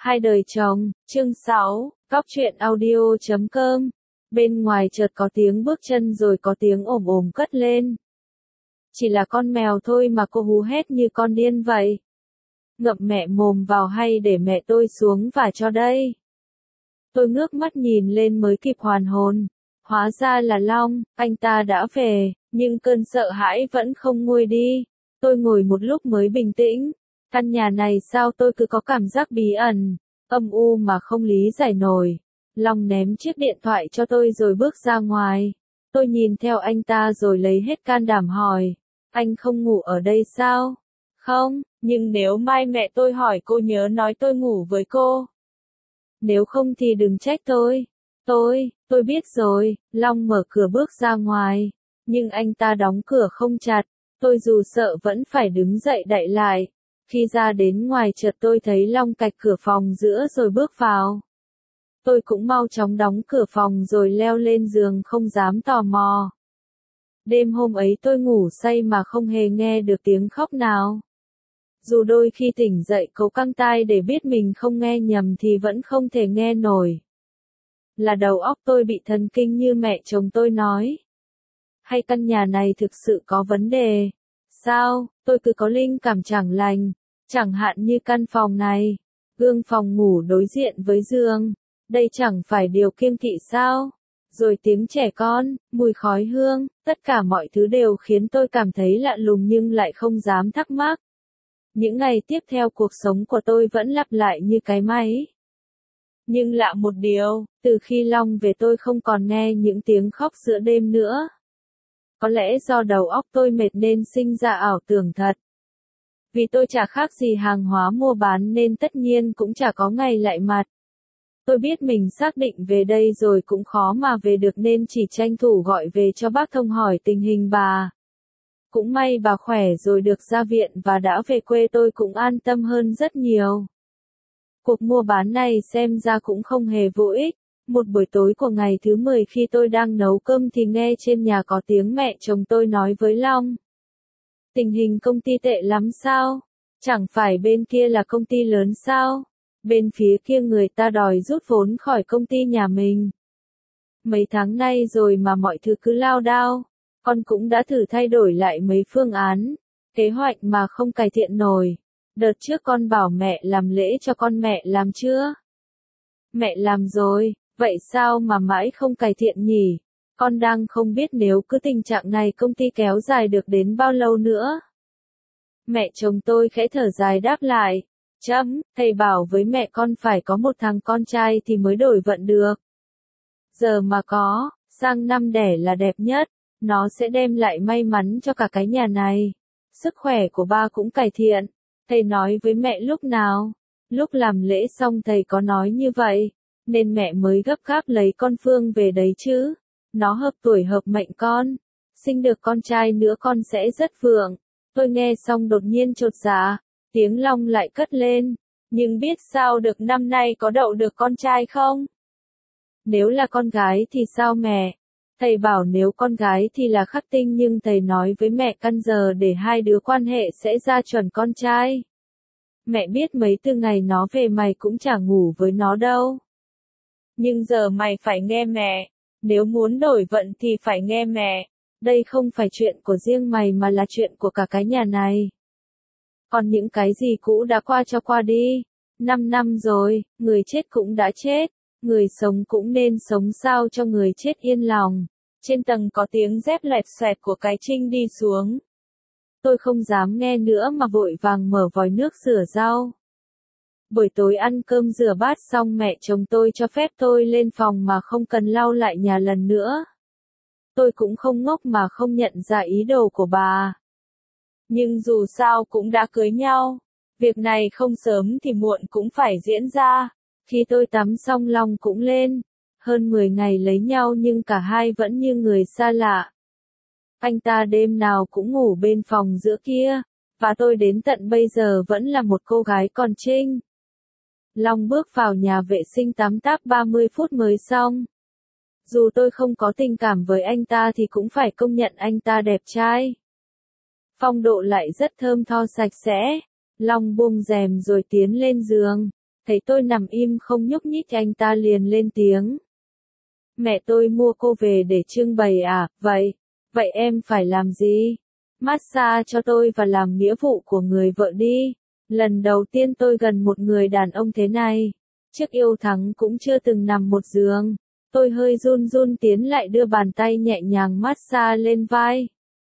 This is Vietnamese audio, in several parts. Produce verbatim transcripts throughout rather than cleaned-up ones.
Hai đời chồng, chương sáu, Cóc truyện audio chấm com. Bên ngoài chợt có tiếng bước chân rồi có tiếng ồm ồm cất lên. Chỉ là con mèo thôi mà cô hú hét như con điên vậy. Ngậm mẹ mồm vào hay để mẹ tôi xuống và cho đây. Tôi ngước mắt nhìn lên mới kịp hoàn hồn. Hóa ra là Long, anh ta đã về, nhưng cơn sợ hãi vẫn không nguôi đi. Tôi ngồi một lúc mới bình tĩnh. Căn nhà này sao tôi cứ có cảm giác bí ẩn, âm u mà không lý giải nổi. Long ném chiếc điện thoại cho tôi rồi bước ra ngoài. Tôi nhìn theo anh ta rồi lấy hết can đảm hỏi. Anh không ngủ ở đây sao? Không, nhưng nếu mai mẹ tôi hỏi cô nhớ nói tôi ngủ với cô. Nếu không thì đừng trách tôi. Tôi, tôi biết rồi. Long mở cửa bước ra ngoài. Nhưng anh ta đóng cửa không chặt. Tôi dù sợ vẫn phải đứng dậy đậy lại. Khi ra đến ngoài chợt tôi thấy Long cạch cửa phòng giữa rồi bước vào. Tôi cũng mau chóng đóng cửa phòng rồi leo lên giường không dám tò mò. Đêm hôm ấy tôi ngủ say mà không hề nghe được tiếng khóc nào. Dù đôi khi tỉnh dậy cố căng tai để biết mình không nghe nhầm thì vẫn không thể nghe nổi. Là đầu óc tôi bị thần kinh như mẹ chồng tôi nói. Hay căn nhà này thực sự có vấn đề? Sao, tôi cứ có linh cảm chẳng lành, chẳng hạn như căn phòng này, gương phòng ngủ đối diện với giường, đây chẳng phải điều kiêng kỵ sao? Rồi tiếng trẻ con, mùi khói hương, tất cả mọi thứ đều khiến tôi cảm thấy lạ lùng nhưng lại không dám thắc mắc. Những ngày tiếp theo cuộc sống của tôi vẫn lặp lại như cái máy. Nhưng lạ một điều, từ khi Long về tôi không còn nghe những tiếng khóc giữa đêm nữa. Có lẽ do đầu óc tôi mệt nên sinh ra ảo tưởng thật. Vì tôi chả khác gì hàng hóa mua bán nên tất nhiên cũng chả có ngày lại mặt. Tôi biết mình xác định về đây rồi cũng khó mà về được nên chỉ tranh thủ gọi về cho bác Thông hỏi tình hình bà. Cũng may bà khỏe rồi được ra viện và đã về quê tôi cũng an tâm hơn rất nhiều. Cuộc mua bán này xem ra cũng không hề vô ích. Một buổi tối của ngày thứ mười khi tôi đang nấu cơm thì nghe trên nhà có tiếng mẹ chồng tôi nói với Long. Tình hình công ty tệ lắm sao? Chẳng phải bên kia là công ty lớn sao? Bên phía kia người ta đòi rút vốn khỏi công ty nhà mình. Mấy tháng nay rồi mà mọi thứ cứ lao đao. Con cũng đã thử thay đổi lại mấy phương án, kế hoạch mà không cải thiện nổi. Đợt trước con bảo mẹ làm lễ cho con, mẹ làm chưa? Mẹ làm rồi. Vậy sao mà mãi không cải thiện nhỉ? Con đang không biết nếu cứ tình trạng này công ty kéo dài được đến bao lâu nữa. Mẹ chồng tôi khẽ thở dài đáp lại. Chấm, thầy bảo với mẹ con phải có một thằng con trai thì mới đổi vận được. Giờ mà có, sang năm đẻ là đẹp nhất. Nó sẽ đem lại may mắn cho cả cái nhà này. Sức khỏe của ba cũng cải thiện. Thầy nói với mẹ lúc nào? Lúc làm lễ xong thầy có nói như vậy. Nên mẹ mới gấp gáp lấy con Phương về đấy chứ. Nó hợp tuổi hợp mệnh con. Sinh được con trai nữa con sẽ rất vượng. Tôi nghe xong đột nhiên chột dạ. Tiếng Long lại cất lên. Nhưng biết sao được năm nay có đậu được con trai không? Nếu là con gái thì sao mẹ? Thầy bảo nếu con gái thì là khắc tinh nhưng thầy nói với mẹ căn giờ để hai đứa quan hệ sẽ ra chuẩn con trai. Mẹ biết mấy từ ngày nó về mày cũng chả ngủ với nó đâu. Nhưng giờ mày phải nghe mẹ. Nếu muốn đổi vận thì phải nghe mẹ. Đây không phải chuyện của riêng mày mà là chuyện của cả cái nhà này. Còn những cái gì cũ đã qua cho qua đi. Năm năm rồi, người chết cũng đã chết. Người sống cũng nên sống sao cho người chết yên lòng. Trên tầng có tiếng dép lẹt xoẹt của cái Trinh đi xuống. Tôi không dám nghe nữa mà vội vàng mở vòi nước rửa rau. Buổi tối ăn cơm rửa bát xong mẹ chồng tôi cho phép tôi lên phòng mà không cần lau lại nhà lần nữa. Tôi cũng không ngốc mà không nhận ra ý đồ của bà. Nhưng dù sao cũng đã cưới nhau. Việc này không sớm thì muộn cũng phải diễn ra. Khi tôi tắm xong Long cũng lên. Hơn mười ngày lấy nhau nhưng cả hai vẫn như người xa lạ. Anh ta đêm nào cũng ngủ bên phòng giữa kia. Và tôi đến tận bây giờ vẫn là một cô gái còn trinh. Long bước vào nhà vệ sinh tắm táp ba mươi phút mới xong. Dù tôi không có tình cảm với anh ta thì cũng phải công nhận anh ta đẹp trai. Phong độ lại rất thơm tho sạch sẽ. Long buông rèm rồi tiến lên giường. Thấy tôi nằm im không nhúc nhích anh ta liền lên tiếng. Mẹ tôi mua cô về để trưng bày à, vậy, vậy em phải làm gì? Massage cho tôi và làm nghĩa vụ của người vợ đi. Lần đầu tiên tôi gần một người đàn ông thế này. Trước yêu thắng cũng chưa từng nằm một giường. Tôi hơi run run tiến lại đưa bàn tay nhẹ nhàng massage lên vai.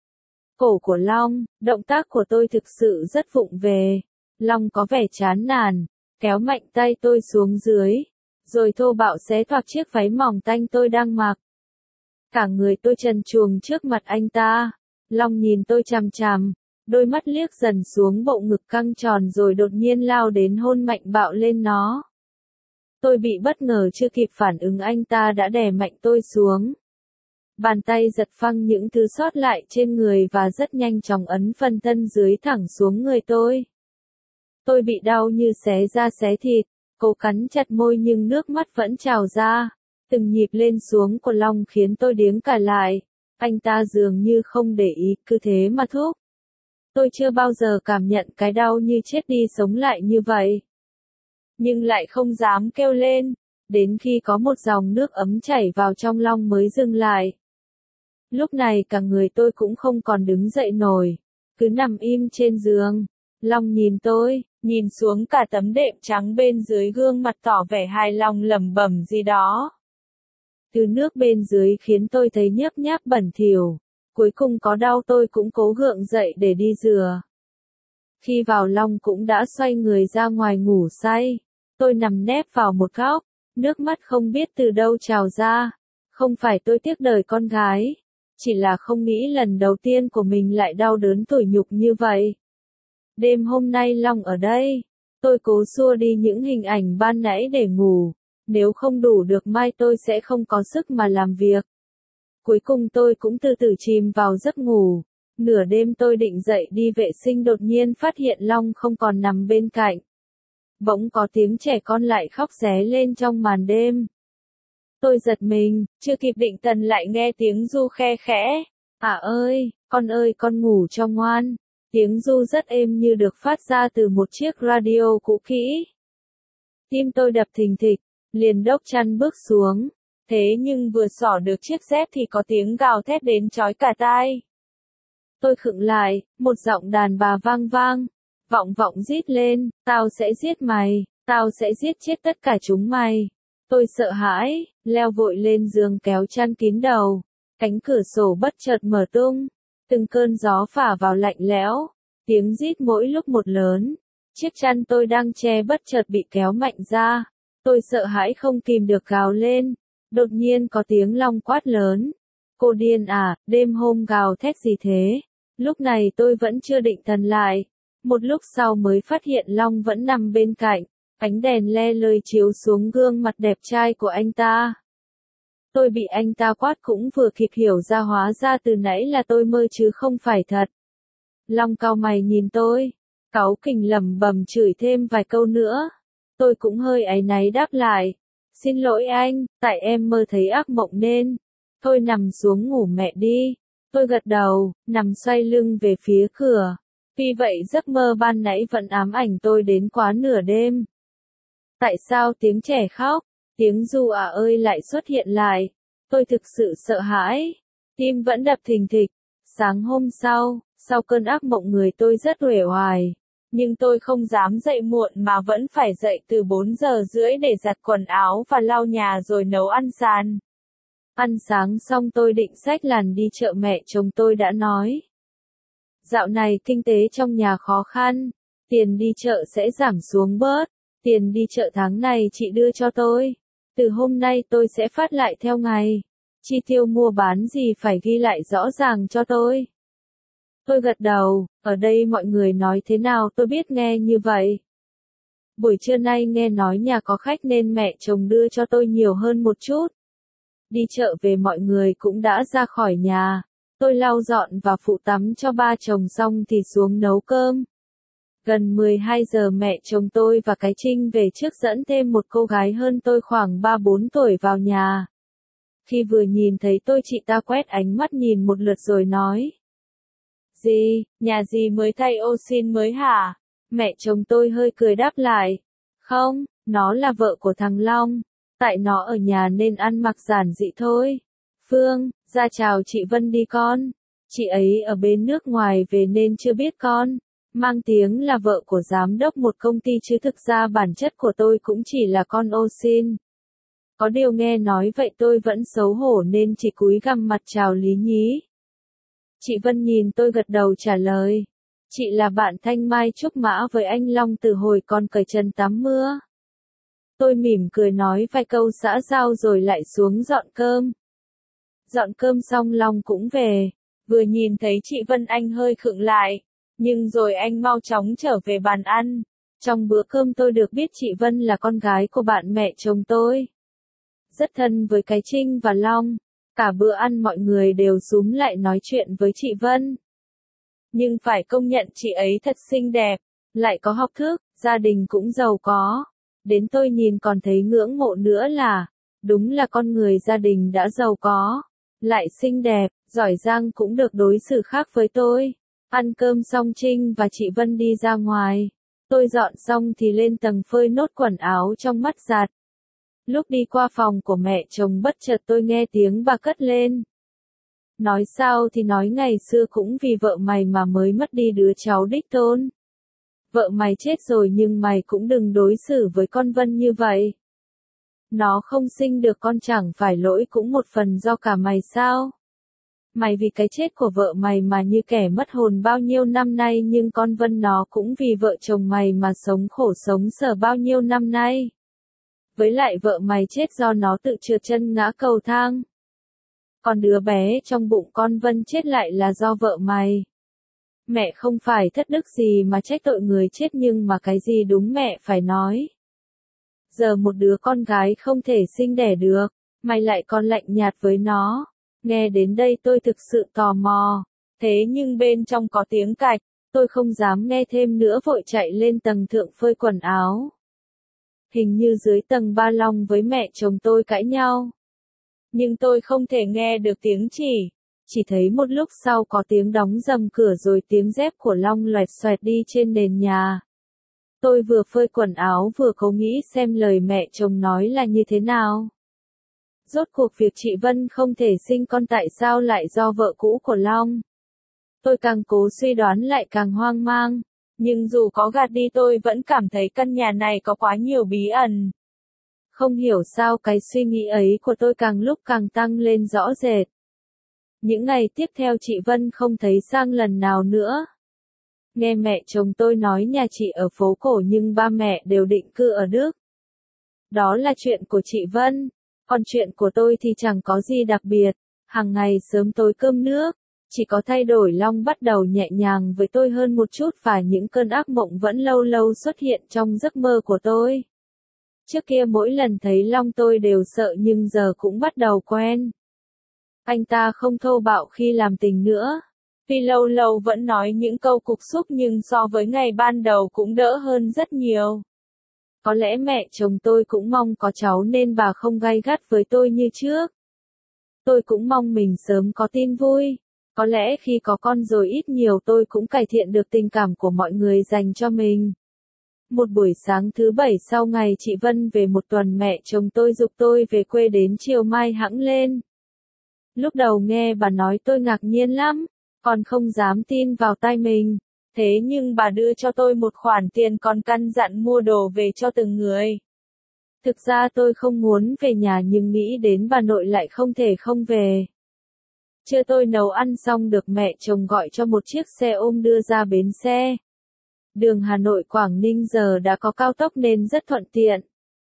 Cổ của Long, động tác của tôi thực sự rất vụng về. Long có vẻ chán nản, kéo mạnh tay tôi xuống dưới, rồi thô bạo xé toạc chiếc váy mỏng tanh tôi đang mặc. Cả người tôi trần truồng trước mặt anh ta. Long nhìn tôi chằm chằm, đôi mắt liếc dần xuống bộ ngực căng tròn rồi đột nhiên lao đến hôn mạnh bạo lên nó. Tôi bị bất ngờ chưa kịp phản ứng anh ta đã đè mạnh tôi xuống. Bàn tay giật phăng những thứ sót lại trên người và rất nhanh chóng ấn phân thân dưới thẳng xuống người tôi. Tôi bị đau như xé da xé thịt, cố cắn chặt môi nhưng nước mắt vẫn trào ra. Từng nhịp lên xuống của Long khiến tôi điếng cả lại. Anh ta dường như không để ý, cứ thế mà thúc. Tôi chưa bao giờ cảm nhận cái đau như chết đi sống lại như vậy. Nhưng lại không dám kêu lên, đến khi có một dòng nước ấm chảy vào trong Long mới dừng lại. Lúc này cả người tôi cũng không còn đứng dậy nổi, cứ nằm im trên giường. Long nhìn tôi, nhìn xuống cả tấm đệm trắng bên dưới gương mặt tỏ vẻ hài lòng lẩm bẩm gì đó. Từ nước bên dưới khiến tôi thấy nhớp nháp bẩn thỉu. Cuối cùng có đau tôi cũng cố gượng dậy để đi rửa. Khi vào Long cũng đã xoay người ra ngoài ngủ say. Tôi nằm nép vào một góc, nước mắt không biết từ đâu trào ra. Không phải tôi tiếc đời con gái, chỉ là không nghĩ lần đầu tiên của mình lại đau đớn tủi nhục như vậy. Đêm hôm nay Long ở đây, tôi cố xua đi những hình ảnh ban nãy để ngủ. Nếu không đủ được mai tôi sẽ không có sức mà làm việc. Cuối cùng tôi cũng từ từ chìm vào giấc ngủ. Nửa đêm tôi định dậy đi vệ sinh đột nhiên phát hiện Long không còn nằm bên cạnh. Bỗng có tiếng trẻ con lại khóc ré lên trong màn đêm. Tôi giật mình, chưa kịp định thần lại nghe tiếng ru khe khẽ. À ơi, con ơi con ngủ cho ngoan. Tiếng ru rất êm như được phát ra từ một chiếc radio cũ kỹ. Tim tôi đập thình thịch, liền đốc chăn bước xuống. Thế nhưng vừa xỏ được chiếc dép thì có tiếng gào thét đến chói cả tai. Tôi khựng lại, một giọng đàn bà vang vang, vọng vọng rít lên, tao sẽ giết mày, tao sẽ giết chết tất cả chúng mày. Tôi sợ hãi, leo vội lên giường kéo chăn kín đầu, cánh cửa sổ bất chợt mở tung, từng cơn gió phả vào lạnh lẽo, tiếng rít mỗi lúc một lớn, chiếc chăn tôi đang che bất chợt bị kéo mạnh ra, tôi sợ hãi không kìm được gào lên. Đột nhiên có tiếng Long quát lớn. Cô điên à, đêm hôm gào thét gì thế? Lúc này tôi vẫn chưa định thần lại. Một lúc sau mới phát hiện Long vẫn nằm bên cạnh. Ánh đèn le lơi chiếu xuống gương mặt đẹp trai của anh ta. Tôi bị anh ta quát cũng vừa kịp hiểu ra hóa ra từ nãy là tôi mơ chứ không phải thật. Long cau mày nhìn tôi. Cáu kỉnh lẩm bẩm chửi thêm vài câu nữa. Tôi cũng hơi áy náy đáp lại. Xin lỗi anh, tại em mơ thấy ác mộng nên. Thôi nằm xuống ngủ mẹ đi. Tôi gật đầu, nằm xoay lưng về phía cửa. Vì vậy giấc mơ ban nãy vẫn ám ảnh tôi đến quá nửa đêm. Tại sao tiếng trẻ khóc, tiếng ru à ơi lại xuất hiện lại? Tôi thực sự sợ hãi. Tim vẫn đập thình thịch. Sáng hôm sau, sau cơn ác mộng người tôi rất uể oải. Nhưng tôi không dám dậy muộn mà vẫn phải dậy từ bốn giờ rưỡi để giặt quần áo và lau nhà rồi nấu ăn sáng. Ăn sáng xong tôi định xách làn đi chợ mẹ chồng tôi đã nói. Dạo này kinh tế trong nhà khó khăn, tiền đi chợ sẽ giảm xuống bớt, tiền đi chợ tháng này chị đưa cho tôi. Từ hôm nay tôi sẽ phát lại theo ngày. Chi tiêu mua bán gì phải ghi lại rõ ràng cho tôi. Tôi gật đầu, ở đây mọi người nói thế nào tôi biết nghe như vậy. Buổi trưa nay nghe nói nhà có khách nên mẹ chồng đưa cho tôi nhiều hơn một chút. Đi chợ về mọi người cũng đã ra khỏi nhà. Tôi lau dọn và phụ tắm cho ba chồng xong thì xuống nấu cơm. Gần mười hai giờ mẹ chồng tôi và cái Trinh về trước dẫn thêm một cô gái hơn tôi khoảng ba bốn tuổi vào nhà. Khi vừa nhìn thấy tôi chị ta quét ánh mắt nhìn một lượt rồi nói. Gì, nhà gì mới thay ô xin mới hả? Mẹ chồng tôi hơi cười đáp lại. Không, Nó là vợ của thằng Long, tại nó ở nhà nên ăn mặc giản dị thôi. Phương, ra chào chị Vân đi con. Chị ấy ở bên nước ngoài về nên chưa biết con. Mang tiếng là vợ của giám đốc một công ty chứ thực ra bản chất của tôi cũng chỉ là con ô xin. Có điều nghe nói vậy tôi vẫn xấu hổ nên chỉ cúi gằm mặt chào lý nhí. Chị Vân nhìn tôi gật đầu trả lời. Chị là bạn thanh mai trúc mã với anh Long từ hồi còn cởi chân tắm mưa. Tôi mỉm cười nói vài câu xã giao rồi lại xuống dọn cơm. Dọn cơm xong Long cũng về. Vừa nhìn thấy chị Vân anh hơi khựng lại. Nhưng rồi anh mau chóng trở về bàn ăn. Trong bữa cơm tôi được biết chị Vân là con gái của bạn mẹ chồng tôi. Rất thân với cái Trinh và Long. Cả bữa ăn mọi người đều xúm lại nói chuyện với chị Vân. Nhưng phải công nhận chị ấy thật xinh đẹp, lại có học thức, gia đình cũng giàu có. Đến tôi nhìn còn thấy ngưỡng mộ nữa là, đúng là con người gia đình đã giàu có, lại xinh đẹp, giỏi giang cũng được đối xử khác với tôi. Ăn cơm xong Trinh và chị Vân đi ra ngoài. Tôi dọn xong thì lên tầng phơi nốt quần áo trong mắt giặt. Lúc đi qua phòng của mẹ chồng bất chợt tôi nghe tiếng bà cất lên. Nói sao thì nói ngày xưa cũng vì vợ mày mà mới mất đi đứa cháu đích tôn. Vợ mày chết rồi nhưng mày cũng đừng đối xử với con Vân như vậy. Nó không sinh được con chẳng phải lỗi cũng một phần do cả mày sao? Mày vì cái chết của vợ mày mà như kẻ mất hồn bao nhiêu năm nay nhưng con Vân nó cũng vì vợ chồng mày mà sống khổ sống sở bao nhiêu năm nay. Với lại vợ mày chết do nó tự trượt chân ngã cầu thang. Còn đứa bé trong bụng con Vân chết lại là do vợ mày. Mẹ không phải thất đức gì mà trách tội người chết nhưng mà cái gì đúng mẹ phải nói. Giờ một đứa con gái không thể sinh đẻ được, mày lại còn lạnh nhạt với nó. Nghe đến đây tôi thực sự tò mò. Thế nhưng bên trong có tiếng cạch, tôi không dám nghe thêm nữa vội chạy lên tầng thượng phơi quần áo. Hình như dưới tầng ba Long với mẹ chồng tôi cãi nhau. Nhưng tôi không thể nghe được tiếng chỉ. Chỉ thấy một lúc sau có tiếng đóng rầm cửa rồi tiếng dép của Long loẹt xoẹt đi trên nền nhà. Tôi vừa phơi quần áo vừa cố nghĩ xem lời mẹ chồng nói là như thế nào. Rốt cuộc việc chị Vân không thể sinh con tại sao lại do vợ cũ của Long. Tôi càng cố suy đoán lại càng hoang mang. Nhưng dù có gạt đi tôi vẫn cảm thấy căn nhà này có quá nhiều bí ẩn. Không hiểu sao cái suy nghĩ ấy của tôi càng lúc càng tăng lên rõ rệt. Những ngày tiếp theo chị Vân không thấy sang lần nào nữa. Nghe mẹ chồng tôi nói nhà chị ở phố cổ nhưng ba mẹ đều định cư ở Đức. Đó là chuyện của chị Vân. Còn chuyện của tôi thì chẳng có gì đặc biệt. Hàng ngày sớm tối cơm nước. Chỉ có thay đổi Long bắt đầu nhẹ nhàng với tôi hơn một chút và những cơn ác mộng vẫn lâu lâu xuất hiện trong giấc mơ của tôi. Trước kia mỗi lần thấy Long tôi đều sợ nhưng giờ cũng bắt đầu quen. Anh ta không thô bạo khi làm tình nữa. Tuy lâu lâu vẫn nói những câu cục xúc nhưng so với ngày ban đầu cũng đỡ hơn rất nhiều. Có lẽ mẹ chồng tôi cũng mong có cháu nên bà không gay gắt với tôi như trước. Tôi cũng mong mình sớm có tin vui. Có lẽ khi có con rồi ít nhiều tôi cũng cải thiện được tình cảm của mọi người dành cho mình. Một buổi sáng thứ bảy sau ngày chị Vân về một tuần mẹ chồng tôi giục tôi về quê đến chiều mai hẵng lên. Lúc đầu nghe bà nói tôi ngạc nhiên lắm, còn không dám tin vào tai mình. Thế nhưng bà đưa cho tôi một khoản tiền còn căn dặn mua đồ về cho từng người. Thực ra tôi không muốn về nhà nhưng nghĩ đến bà nội lại không thể không về. Trưa tôi nấu ăn xong được mẹ chồng gọi cho một chiếc xe ôm đưa ra bến xe. Đường Hà Nội Quảng Ninh giờ đã có cao tốc nên rất thuận tiện.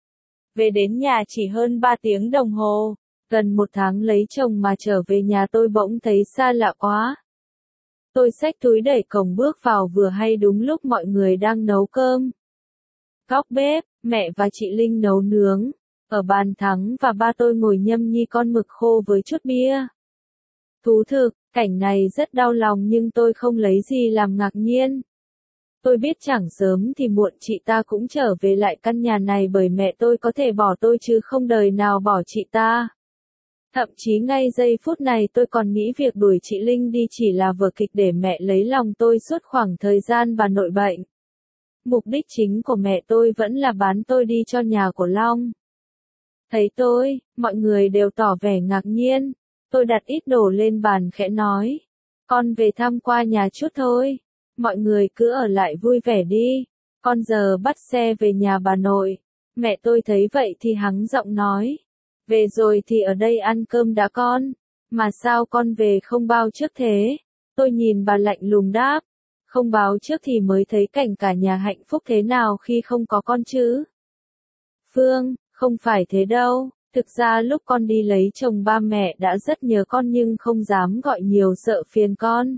Về đến nhà chỉ hơn ba tiếng đồng hồ, gần một tháng lấy chồng mà trở về nhà tôi bỗng thấy xa lạ quá. Tôi xách túi đẩy cổng bước vào vừa hay đúng lúc mọi người đang nấu cơm. Góc bếp, mẹ và chị Linh nấu nướng. Ở bàn Thắng và ba tôi ngồi nhâm nhi con mực khô với chút bia. Thú thực, cảnh này rất đau lòng nhưng tôi không lấy gì làm ngạc nhiên. Tôi biết chẳng sớm thì muộn chị ta cũng trở về lại căn nhà này bởi mẹ tôi có thể bỏ tôi chứ không đời nào bỏ chị ta. Thậm chí ngay giây phút này tôi còn nghĩ việc đuổi chị Linh đi chỉ là vở kịch để mẹ lấy lòng tôi suốt khoảng thời gian bà nội bệnh. Mục đích chính của mẹ tôi vẫn là bán tôi đi cho nhà của Long. Thấy tôi, mọi người đều tỏ vẻ ngạc nhiên. Tôi đặt ít đồ lên bàn khẽ nói. Con về thăm qua nhà chút thôi. Mọi người cứ ở lại vui vẻ đi. Con giờ bắt xe về nhà bà nội. Mẹ tôi thấy vậy thì hắng giọng nói. Về rồi thì ở đây ăn cơm đã con. Mà sao con về không báo trước thế? Tôi nhìn bà lạnh lùng đáp. Không báo trước thì mới thấy cảnh cả nhà hạnh phúc thế nào khi không có con chứ. Phương, không phải thế đâu. Thực ra lúc con đi lấy chồng ba mẹ đã rất nhớ con nhưng không dám gọi nhiều sợ phiền con.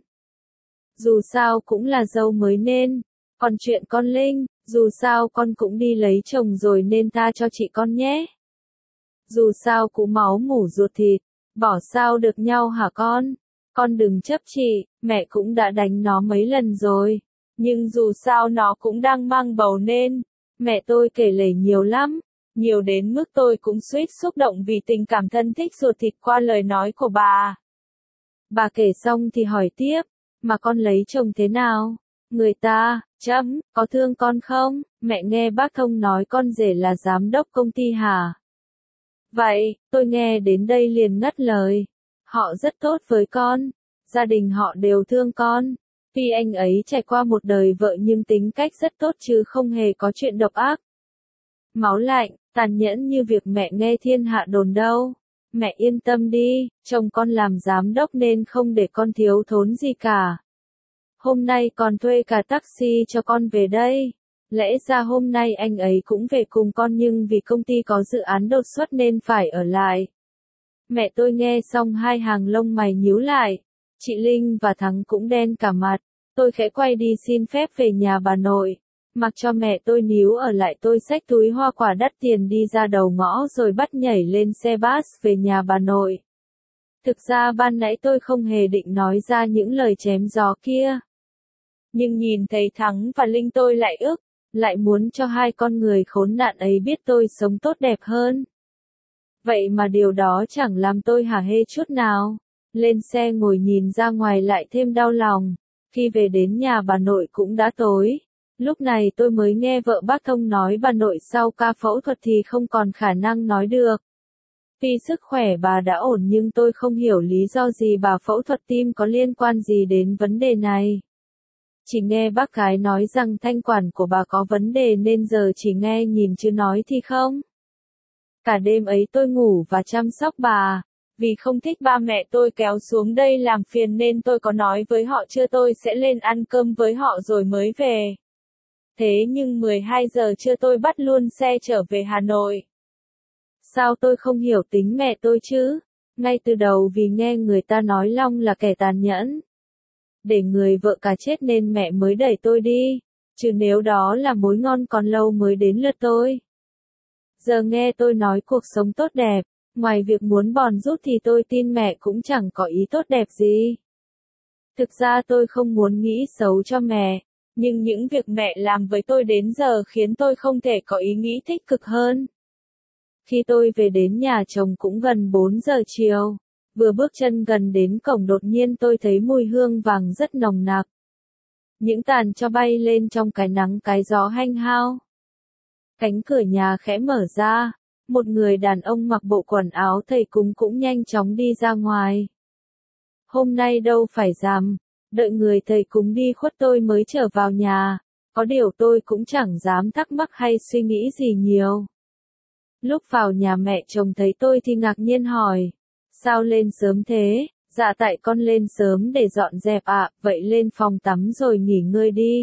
Dù sao cũng là dâu mới nên. Còn chuyện con Linh, dù sao con cũng đi lấy chồng rồi nên tha cho chị con nhé. Dù sao cũng máu mủ ruột thịt, bỏ sao được nhau hả con? Con đừng chấp chị, mẹ cũng đã đánh nó mấy lần rồi. Nhưng dù sao nó cũng đang mang bầu nên, mẹ tôi kể lể nhiều lắm. Nhiều đến mức tôi cũng suýt xúc động vì tình cảm thân thích ruột thịt qua lời nói của bà. Bà kể xong thì hỏi tiếp, mà con lấy chồng thế nào? Người ta, chấm, có thương con không? Mẹ nghe bác Thông nói con rể là giám đốc công ty hả? Vậy, tôi nghe đến đây liền ngắt lời. Họ rất tốt với con. Gia đình họ đều thương con. Tuy anh ấy trải qua một đời vợ nhưng tính cách rất tốt chứ không hề có chuyện độc ác. Máu lạnh, tàn nhẫn như việc mẹ nghe thiên hạ đồn đâu. Mẹ yên tâm đi, chồng con làm giám đốc nên không để con thiếu thốn gì cả. Hôm nay còn thuê cả taxi cho con về đây. Lẽ ra hôm nay anh ấy cũng về cùng con nhưng vì công ty có dự án đột xuất nên phải ở lại. Mẹ tôi nghe xong hai hàng lông mày nhíu lại. Chị Linh và Thắng cũng đen cả mặt. Tôi khẽ quay đi xin phép về nhà bà nội. Mặc cho mẹ tôi níu ở lại tôi xách túi hoa quả đắt tiền đi ra đầu ngõ rồi bắt nhảy lên xe bus về nhà bà nội. Thực ra ban nãy tôi không hề định nói ra những lời chém gió kia. Nhưng nhìn thấy Thắng và Linh tôi lại ức, lại muốn cho hai con người khốn nạn ấy biết tôi sống tốt đẹp hơn. Vậy mà điều đó chẳng làm tôi hả hê chút nào. Lên xe ngồi nhìn ra ngoài lại thêm đau lòng. Khi về đến nhà bà nội cũng đã tối. Lúc này tôi mới nghe vợ bác Thông nói bà nội sau ca phẫu thuật thì không còn khả năng nói được. Tuy sức khỏe bà đã ổn nhưng tôi không hiểu lý do gì bà phẫu thuật tim có liên quan gì đến vấn đề này. Chỉ nghe bác gái nói rằng thanh quản của bà có vấn đề nên giờ chỉ nghe nhìn chứ nói thì không. Cả đêm ấy tôi ngủ và chăm sóc bà. Vì không thích ba mẹ tôi kéo xuống đây làm phiền nên tôi có nói với họ trưa tôi sẽ lên ăn cơm với họ rồi mới về. Thế nhưng mười hai giờ trưa tôi bắt luôn xe trở về Hà Nội. Sao tôi không hiểu tính mẹ tôi chứ? Ngay từ đầu vì nghe người ta nói Long là kẻ tàn nhẫn. Để người vợ cả chết nên mẹ mới đẩy tôi đi. Chứ nếu đó là mối ngon còn lâu mới đến lượt tôi. Giờ nghe tôi nói cuộc sống tốt đẹp, ngoài việc muốn bòn rút thì tôi tin mẹ cũng chẳng có ý tốt đẹp gì. Thực ra tôi không muốn nghĩ xấu cho mẹ, nhưng những việc mẹ làm với tôi đến giờ khiến tôi không thể có ý nghĩ tích cực hơn. Khi tôi về đến nhà chồng cũng gần bốn giờ chiều, vừa bước chân gần đến cổng đột nhiên tôi thấy mùi hương vàng rất nồng nặc. Những tàn tro bay lên trong cái nắng cái gió hanh hao. Cánh cửa nhà khẽ mở ra, một người đàn ông mặc bộ quần áo thầy cúng cũng nhanh chóng đi ra ngoài. Hôm nay đâu phải rằm, đợi người thầy cúng đi khuất tôi mới trở vào nhà, có điều tôi cũng chẳng dám thắc mắc hay suy nghĩ gì nhiều. Lúc vào nhà mẹ chồng thấy tôi thì ngạc nhiên hỏi, sao lên sớm thế? Dạ tại con lên sớm để dọn dẹp ạ, vậy lên phòng tắm rồi nghỉ ngơi đi.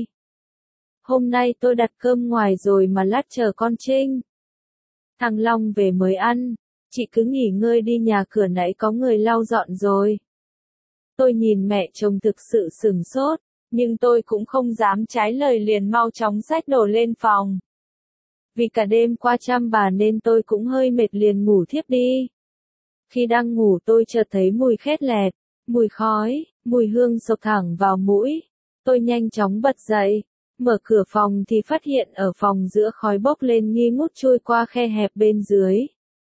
Hôm nay tôi đặt cơm ngoài rồi mà lát chờ con Trinh. Thằng Long về mới ăn, chị cứ nghỉ ngơi đi nhà cửa nãy có người lau dọn rồi. Tôi nhìn mẹ chồng thực sự sửng sốt, nhưng tôi cũng không dám trái lời liền mau chóng xách đồ lên phòng. Vì cả đêm qua chăm bà nên tôi cũng hơi mệt liền ngủ thiếp đi. Khi đang ngủ tôi chợt thấy mùi khét lẹt, mùi khói, mùi hương sộc thẳng vào mũi. Tôi nhanh chóng bật dậy, mở cửa phòng thì phát hiện ở phòng giữa khói bốc lên nghi ngút trôi qua khe hẹp bên dưới.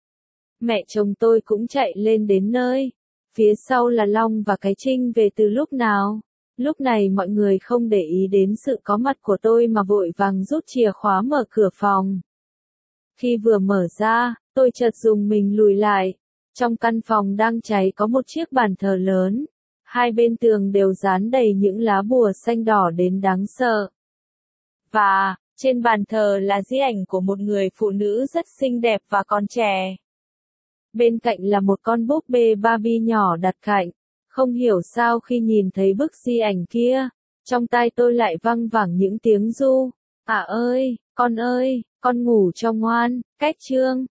Mẹ chồng tôi cũng chạy lên đến nơi. Phía sau là Long và cái Trinh về từ lúc nào. Lúc này mọi người không để ý đến sự có mặt của tôi mà vội vàng rút chìa khóa mở cửa phòng. Khi vừa mở ra, tôi chợt dùng mình lùi lại. Trong căn phòng đang cháy có một chiếc bàn thờ lớn. Hai bên tường đều dán đầy những lá bùa xanh đỏ đến đáng sợ. Và, trên bàn thờ là di ảnh của một người phụ nữ rất xinh đẹp và còn trẻ. Bên cạnh là một con búp bê Barbie nhỏ đặt cạnh. Không hiểu sao khi nhìn thấy bức di ảnh kia, trong tai tôi lại văng vẳng những tiếng ru. À ơi, con ơi, con ngủ cho ngoan, cách chương.